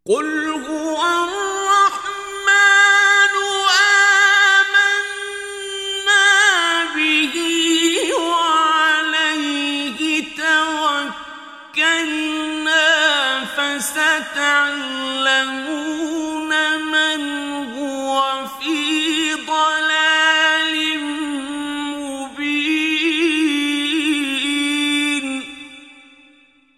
قُلْ هُوَ الرَّحْمَٰنُ آمَنَّا بِهِ وَعَلَيْهِ تَوَكَّلْنَا فَسَتَعْلَمُونَ